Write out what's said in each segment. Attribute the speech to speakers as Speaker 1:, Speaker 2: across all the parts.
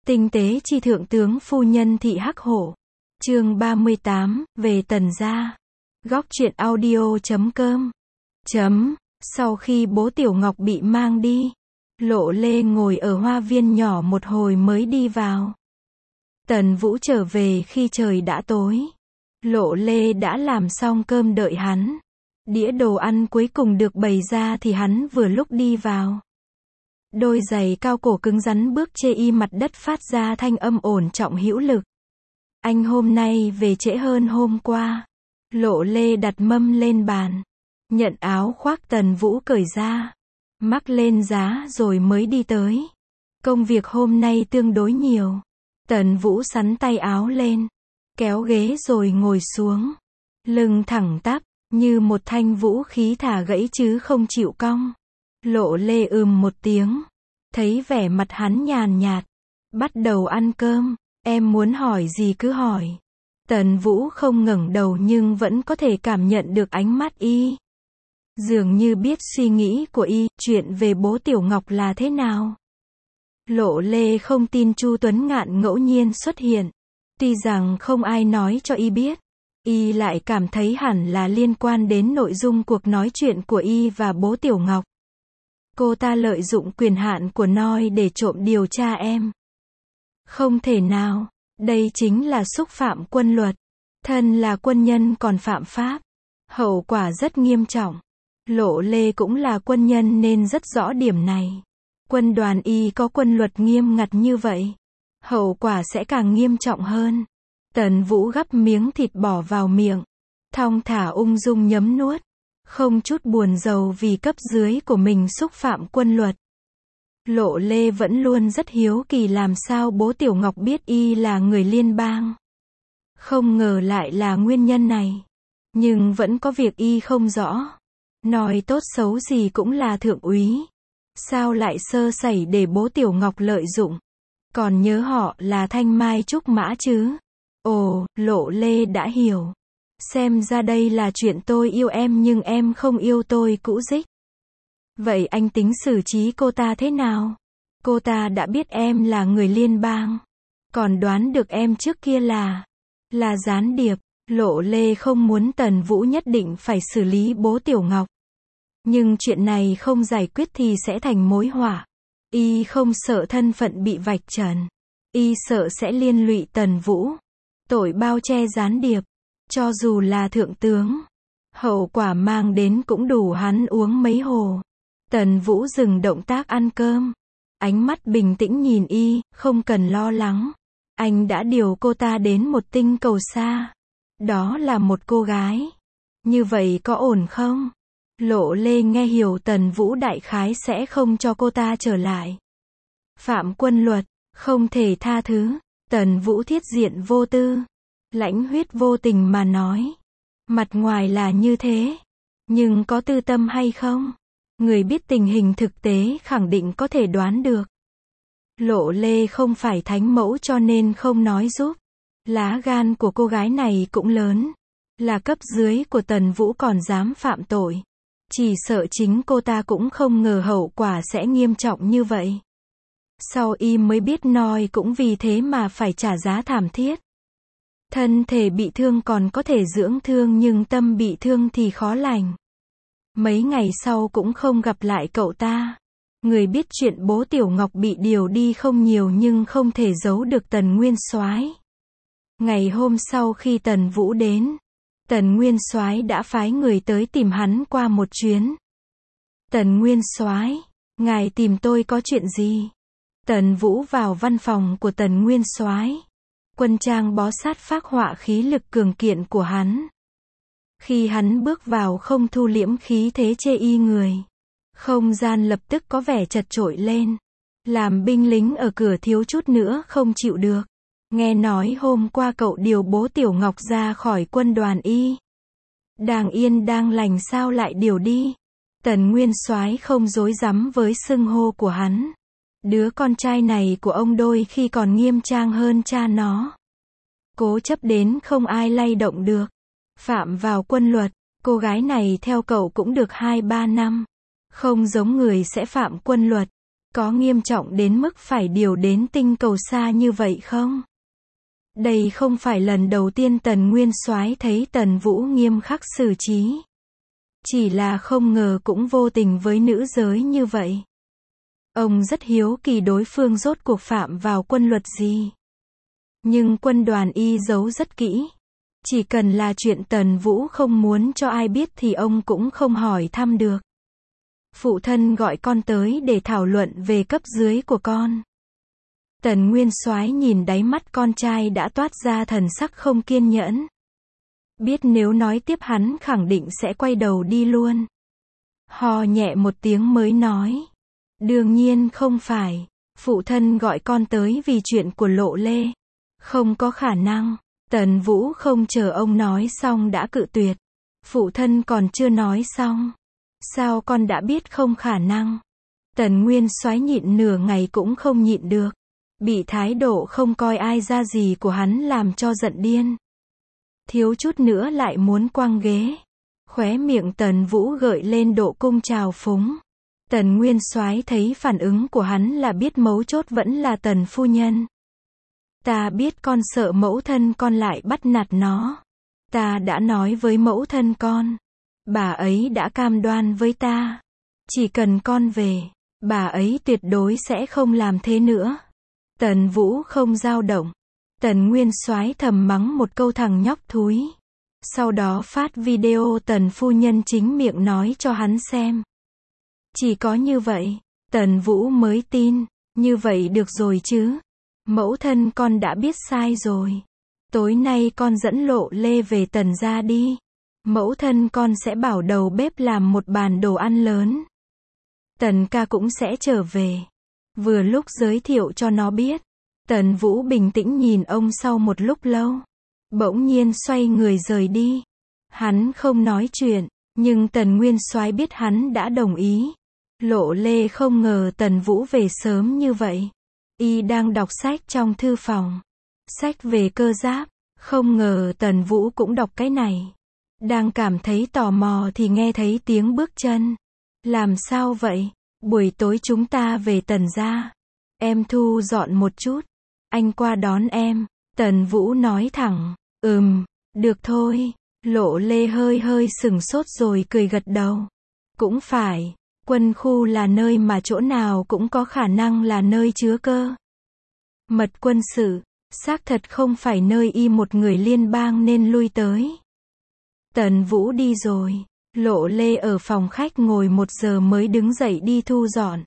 Speaker 1: Tinh tế chi thượng tướng phu nhân thị Hắc Hổ. Chương 38, về Tần gia. Góc truyện audio.com. Sau khi bố Tiểu Ngọc bị mang đi, Lộ Lê ngồi ở hoa viên nhỏ một hồi mới đi vào. Tần Vũ trở về khi trời đã tối. Lộ Lê đã làm xong cơm đợi hắn. Đĩa đồ ăn cuối cùng được bày ra thì hắn vừa lúc đi vào. Đôi giày cao cổ cứng rắn bước chê y mặt đất phát ra thanh âm ổn trọng hữu lực. Anh hôm nay về trễ hơn hôm qua. Lộ Lê đặt mâm lên bàn. Nhận áo khoác Tần Vũ cởi ra. Mắc lên giá rồi mới đi tới. Công việc hôm nay tương đối nhiều. Tần Vũ xắn tay áo lên. Kéo ghế rồi ngồi xuống. Lưng thẳng tắp, như một thanh vũ khí thả gãy chứ không chịu cong. Lộ Lê một tiếng. Thấy vẻ mặt hắn nhàn nhạt. Bắt đầu ăn cơm. Em muốn hỏi gì cứ hỏi. Tần Vũ không ngẩng đầu nhưng vẫn có thể cảm nhận được ánh mắt y. Dường như biết suy nghĩ của y, chuyện về bố Tiểu Ngọc là thế nào. Lộ Lê không tin Chu Tuấn Ngạn ngẫu nhiên xuất hiện. Tuy rằng không ai nói cho y biết, y lại cảm thấy hẳn là liên quan đến nội dung cuộc nói chuyện của y và bố Tiểu Ngọc. Cô ta lợi dụng quyền hạn của Noi để trộm điều tra em. Không thể nào, đây chính là xúc phạm quân luật. Thân là quân nhân còn phạm pháp. Hậu quả rất nghiêm trọng. Lộ Lê cũng là quân nhân nên rất rõ điểm này. Quân đoàn y có quân luật nghiêm ngặt như vậy. Hậu quả sẽ càng nghiêm trọng hơn. Tần Vũ gắp miếng thịt bỏ vào miệng. Thong thả ung dung nhấm nuốt. Không chút buồn rầu vì cấp dưới của mình xúc phạm quân luật. Lộ Lê vẫn luôn rất hiếu kỳ làm sao bố Tiểu Ngọc biết y là người liên bang. Không ngờ lại là nguyên nhân này. Nhưng vẫn có việc y không rõ. Nói tốt xấu gì cũng là thượng úy. Sao lại sơ sẩy để bố Tiểu Ngọc lợi dụng. Còn nhớ họ là Thanh Mai Trúc Mã chứ. Ồ, Lộ Lê đã hiểu. Xem ra đây là chuyện tôi yêu em nhưng em không yêu tôi cũ dích. Vậy anh tính xử trí cô ta thế nào? Cô ta đã biết em là người liên bang. Còn đoán được em trước kia là gián điệp. Lộ Lê không muốn Tần Vũ nhất định phải xử lý bố Tiểu Ngọc. Nhưng chuyện này không giải quyết thì sẽ thành mối họa. Y không sợ thân phận bị vạch trần. Y sợ sẽ liên lụy Tần Vũ. Tội bao che gián điệp. Cho dù là thượng tướng. Hậu quả mang đến cũng đủ hắn uống mấy hồ. Tần Vũ dừng động tác ăn cơm. Ánh mắt bình tĩnh nhìn y, không cần lo lắng. Anh đã điều cô ta đến một tinh cầu xa. Đó là một cô gái. Như vậy có ổn không? Lộ Lê nghe hiểu Tần Vũ đại khái sẽ không cho cô ta trở lại. Phạm quân luật, không thể tha thứ. Tần Vũ thiết diện vô tư. Lãnh huyết vô tình mà nói. Mặt ngoài là như thế. Nhưng có tư tâm hay không? Người biết tình hình thực tế khẳng định có thể đoán được. Lộ Lê không phải thánh mẫu cho nên không nói giúp. Lá gan của cô gái này cũng lớn. Là cấp dưới của Tần Vũ còn dám phạm tội. Chỉ sợ chính cô ta cũng không ngờ hậu quả sẽ nghiêm trọng như vậy. Sau y mới biết Noi cũng vì thế mà phải trả giá thảm thiết. Thân thể bị thương còn có thể dưỡng thương nhưng tâm bị thương thì khó lành. Mấy ngày sau cũng không gặp lại cậu ta. Người biết chuyện bố Tiểu Ngọc bị điều đi không nhiều nhưng không thể giấu được Tần Nguyên Soái. Ngày hôm sau khi Tần Vũ đến, Tần Nguyên Soái đã phái người tới tìm hắn qua một chuyến. Tần Nguyên Soái, ngài tìm tôi có chuyện gì? Tần Vũ vào văn phòng của Tần Nguyên Soái. Quân trang bó sát phác họa khí lực cường kiện của hắn. Khi hắn bước vào không thu liễm khí thế chê y người. Không gian lập tức có vẻ chật chội lên. Làm binh lính ở cửa thiếu chút nữa không chịu được. Nghe nói hôm qua cậu điều bố Tiểu Ngọc ra khỏi quân đoàn y. Đang yên đang lành sao lại điều đi. Tần Nguyên Soái không dối rắm với xưng hô của hắn. Đứa con trai này của ông đôi khi còn nghiêm trang hơn cha nó. Cố chấp đến không ai lay động được. Phạm vào quân luật. Cô gái này theo cậu cũng được 2-3 năm. Không giống người sẽ phạm quân luật. Có nghiêm trọng đến mức phải điều đến tinh cầu xa như vậy không? Đây không phải lần đầu tiên Tần Nguyên Soái thấy Tần Vũ nghiêm khắc xử trí. Chỉ là không ngờ cũng vô tình với nữ giới như vậy. Ông rất hiếu kỳ đối phương rốt cuộc phạm vào quân luật gì. Nhưng quân đoàn Y giấu rất kỹ. Chỉ cần là chuyện Tần Vũ không muốn cho ai biết thì ông cũng không hỏi thăm được. Phụ thân gọi con tới để thảo luận về cấp dưới của con. Tần Nguyên Soái nhìn đáy mắt con trai đã toát ra thần sắc không kiên nhẫn. Biết nếu nói tiếp hắn khẳng định sẽ quay đầu đi luôn. Hò nhẹ một tiếng mới nói. Đương nhiên không phải. Phụ thân gọi con tới vì chuyện của Lộ Lê. Không có khả năng. Tần Vũ không chờ ông nói xong đã cự tuyệt. Phụ thân còn chưa nói xong. Sao con đã biết không khả năng? Tần Nguyên Soái nhịn nửa ngày cũng không nhịn được. Bị thái độ không coi ai ra gì của hắn làm cho giận điên. Thiếu chút nữa lại muốn quăng ghế. Khóe miệng Tần Vũ gợi lên độ cung trào phúng. Tần Nguyên Soái thấy phản ứng của hắn là biết mấu chốt vẫn là Tần phu nhân. Ta biết con sợ mẫu thân con lại bắt nạt nó. Ta đã nói với mẫu thân con. Bà ấy đã cam đoan với ta. Chỉ cần con về, bà ấy tuyệt đối sẽ không làm thế nữa. Tần Vũ không dao động. Tần Nguyên Soái thầm mắng một câu thằng nhóc thúi. Sau đó phát video Tần phu nhân chính miệng nói cho hắn xem. Chỉ có như vậy, Tần Vũ mới tin. Như vậy được rồi chứ. Mẫu thân con đã biết sai rồi. Tối nay con dẫn Lộ Lê về Tần gia đi. Mẫu thân con sẽ bảo đầu bếp làm một bàn đồ ăn lớn. Tần ca cũng sẽ trở về. Vừa lúc giới thiệu cho nó biết. Tần Vũ bình tĩnh nhìn ông sau một lúc lâu. Bỗng nhiên xoay người rời đi. Hắn không nói chuyện, nhưng Tần Nguyên Soái biết hắn đã đồng ý. Lộ Lê không ngờ Tần Vũ về sớm như vậy. Y đang đọc sách trong thư phòng. Sách về cơ giáp. Không ngờ Tần Vũ cũng đọc cái này. Đang cảm thấy tò mò thì nghe thấy tiếng bước chân. Làm sao vậy? Buổi tối chúng ta về Tần gia. Em thu dọn một chút. Anh qua đón em. Tần Vũ nói thẳng. Được thôi. Lộ Lê hơi sửng sốt rồi cười gật đầu. Cũng phải. Quân khu là nơi mà chỗ nào cũng có khả năng là nơi chứa cơ mật quân sự. Xác thật không phải nơi Y một người liên bang nên lui tới. Tần Vũ đi rồi. Lộ Lê ở phòng khách ngồi 1 giờ mới đứng dậy đi thu dọn.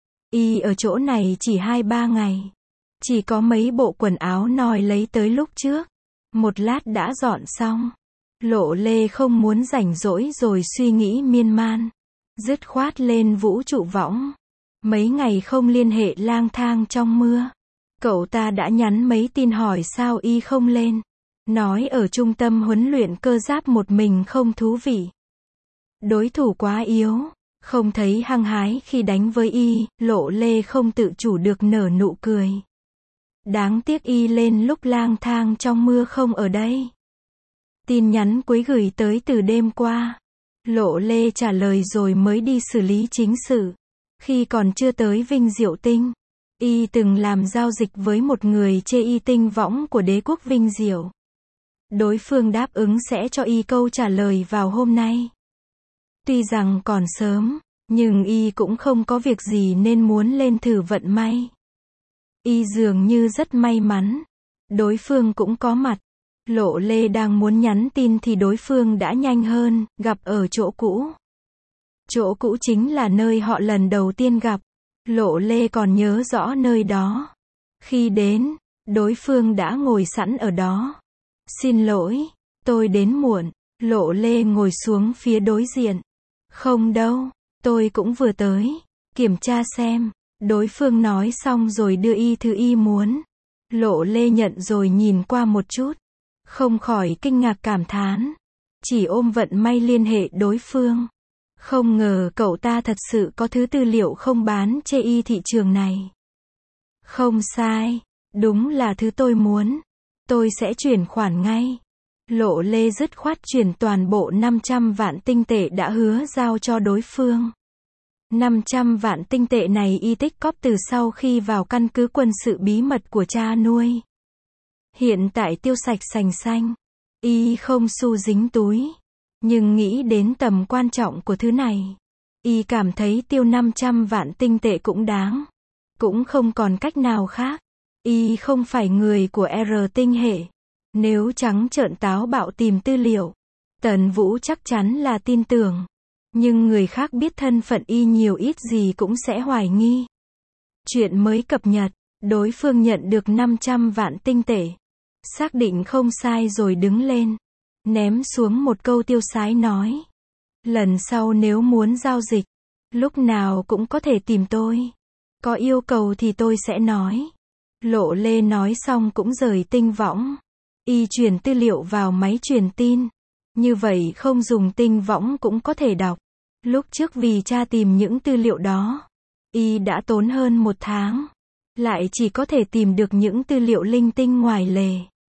Speaker 1: Y ở chỗ này chỉ 2-3 ngày. Chỉ có mấy bộ quần áo nòi lấy tới lúc trước. Một lát đã dọn xong. Lộ Lê không muốn rảnh rỗi rồi suy nghĩ miên man. Dứt khoát lên vũ trụ võng. Mấy ngày không liên hệ lang thang trong mưa. Cậu ta đã nhắn mấy tin hỏi sao Y không lên. Nói ở trung tâm huấn luyện cơ giáp một mình không thú vị. Đối thủ quá yếu. Không thấy hăng hái khi đánh với Y. Lộ Lê không tự chủ được nở nụ cười. Đáng tiếc Y lên lúc lang thang trong mưa không ở đây. Tin nhắn cuối gửi tới từ đêm qua. Lộ Lê trả lời rồi mới đi xử lý chính sự. Khi còn chưa tới Vinh Diệu Tinh, Y từng làm giao dịch với một người chê Y tinh võng của đế quốc Vinh Diệu. Đối phương đáp ứng sẽ cho Y câu trả lời vào hôm nay. Tuy rằng còn sớm, nhưng Y cũng không có việc gì nên muốn lên thử vận may. Y dường như rất may mắn. Đối phương cũng có mặt. Lộ Lê đang muốn nhắn tin thì đối phương đã nhanh hơn, gặp ở chỗ cũ. Chỗ cũ chính là nơi họ lần đầu tiên gặp. Lộ Lê còn nhớ rõ nơi đó. Khi đến, đối phương đã ngồi sẵn ở đó. Xin lỗi, tôi đến muộn. Lộ Lê ngồi xuống phía đối diện. Không đâu, tôi cũng vừa tới. Kiểm tra xem. Đối phương nói xong rồi đưa Y thứ Y muốn. Lộ Lê nhận rồi nhìn qua một chút. Không khỏi kinh ngạc cảm thán. Chỉ ôm vận may liên hệ đối phương. Không ngờ cậu ta thật sự có thứ tư liệu không bán chê Y thị trường này. Không sai. Đúng là thứ tôi muốn. Tôi sẽ chuyển khoản ngay. Lộ Lê dứt khoát chuyển toàn bộ 500 vạn tinh tệ đã hứa giao cho đối phương. 500 vạn tinh tệ này y tích cóp từ sau khi vào căn cứ quân sự bí mật của cha nuôi. Hiện tại tiêu sạch sành xanh. Y không xu dính túi. Nhưng nghĩ đến tầm quan trọng của thứ này. Y cảm thấy tiêu 500 vạn tinh tệ cũng đáng. Cũng không còn cách nào khác. Y không phải người của R tinh hệ. Nếu trắng trợn táo bạo tìm tư liệu, Tần Vũ chắc chắn là tin tưởng. Nhưng người khác biết thân phận y nhiều ít gì cũng sẽ hoài nghi. Chuyện mới cập nhật, đối phương nhận được 500 vạn tinh tệ. Xác định không sai rồi đứng lên. Ném xuống một câu tiêu sái nói. Lần sau nếu muốn giao dịch, lúc nào cũng có thể tìm tôi. Có yêu cầu thì tôi sẽ nói. Lộ Lê nói xong cũng rời tinh võng. Y truyền tư liệu vào máy truyền tin. Như vậy không dùng tinh võng cũng có thể đọc. Lúc trước vì tra tìm những tư liệu đó, Y đã tốn hơn 1 tháng. Lại chỉ có thể tìm được những tư liệu linh tinh ngoài lề.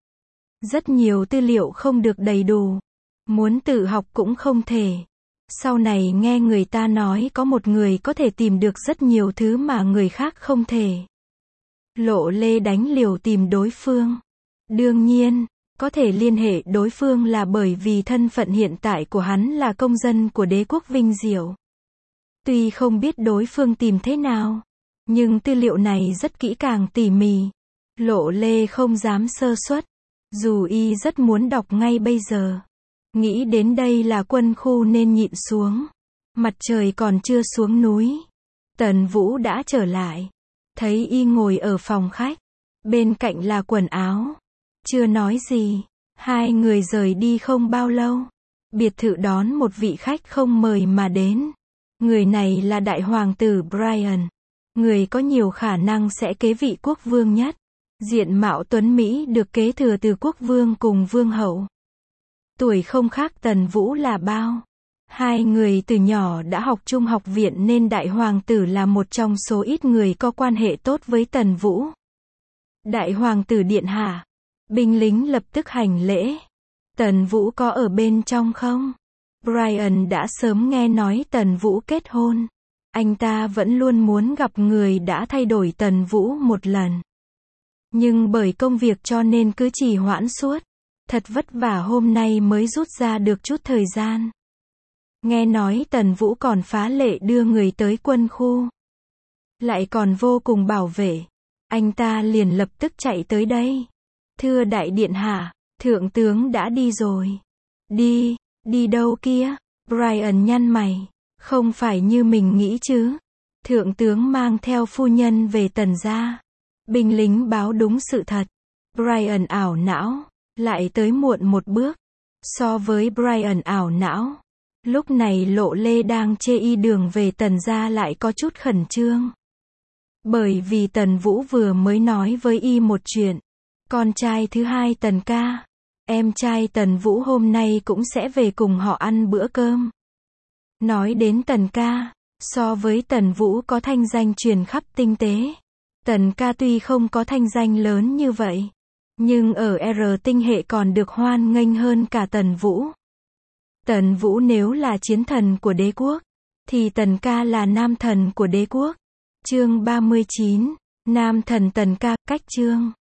Speaker 1: Rất nhiều tư liệu không được đầy đủ. Muốn tự học cũng không thể. Sau này nghe người ta nói có một người có thể tìm được rất nhiều thứ mà người khác không thể. Lộ Lê đánh liều tìm đối phương. Đương nhiên, có thể liên hệ đối phương là bởi vì thân phận hiện tại của hắn là công dân của đế quốc Vinh Diệu. Tuy không biết đối phương tìm thế nào, nhưng tư liệu này rất kỹ càng tỉ mỉ. Lộ Lê không dám sơ suất, dù y rất muốn đọc ngay bây giờ. Nghĩ đến đây là quân khu nên nhịn xuống. Mặt trời còn chưa xuống núi. Tần Vũ đã trở lại. Thấy y ngồi ở phòng khách. Bên cạnh là quần áo. Chưa nói gì. Hai người rời đi không bao lâu. Biệt thự đón một vị khách không mời mà đến. Người này là đại hoàng tử Brian. Người có nhiều khả năng sẽ kế vị quốc vương nhất. Diện mạo tuấn Mỹ được kế thừa từ quốc vương cùng vương hậu. Tuổi không khác Tần Vũ là bao. Hai người từ nhỏ đã học chung học viện nên đại hoàng tử là một trong số ít người có quan hệ tốt với Tần Vũ. Đại hoàng tử điện hạ. Binh lính lập tức hành lễ. Tần Vũ có ở bên trong không? Brian đã sớm nghe nói Tần Vũ kết hôn. Anh ta vẫn luôn muốn gặp người đã thay đổi Tần Vũ một lần. Nhưng bởi công việc cho nên cứ trì hoãn suốt. Thật vất vả hôm nay mới rút ra được chút thời gian. Nghe nói Tần Vũ còn phá lệ đưa người tới quân khu. Lại còn vô cùng bảo vệ. Anh ta liền lập tức chạy tới đây. Thưa đại điện hạ, thượng tướng đã đi rồi. Đi đâu kia? Brian nhăn mày. Không phải như mình nghĩ chứ. Thượng tướng mang theo phu nhân về Tần gia. Binh lính báo đúng sự thật. Brian ảo não. Lại tới muộn một bước. So với Brian ảo não, lúc này Lộ Lê đang chê y đường về Tần gia lại có chút khẩn trương. Bởi vì Tần Vũ vừa mới nói với y một chuyện. Con trai thứ hai Tần ca, em trai Tần Vũ hôm nay cũng sẽ về cùng họ ăn bữa cơm. Nói đến Tần ca, so với Tần Vũ có thanh danh truyền khắp tinh tế. Tần ca tuy không có thanh danh lớn như vậy, nhưng ở R tinh hệ còn được hoan nghênh hơn cả Tần Vũ. Tần Vũ nếu là chiến thần của đế quốc, thì Tần ca là nam thần của đế quốc. Chương 39, Nam thần Tần ca, cách chương.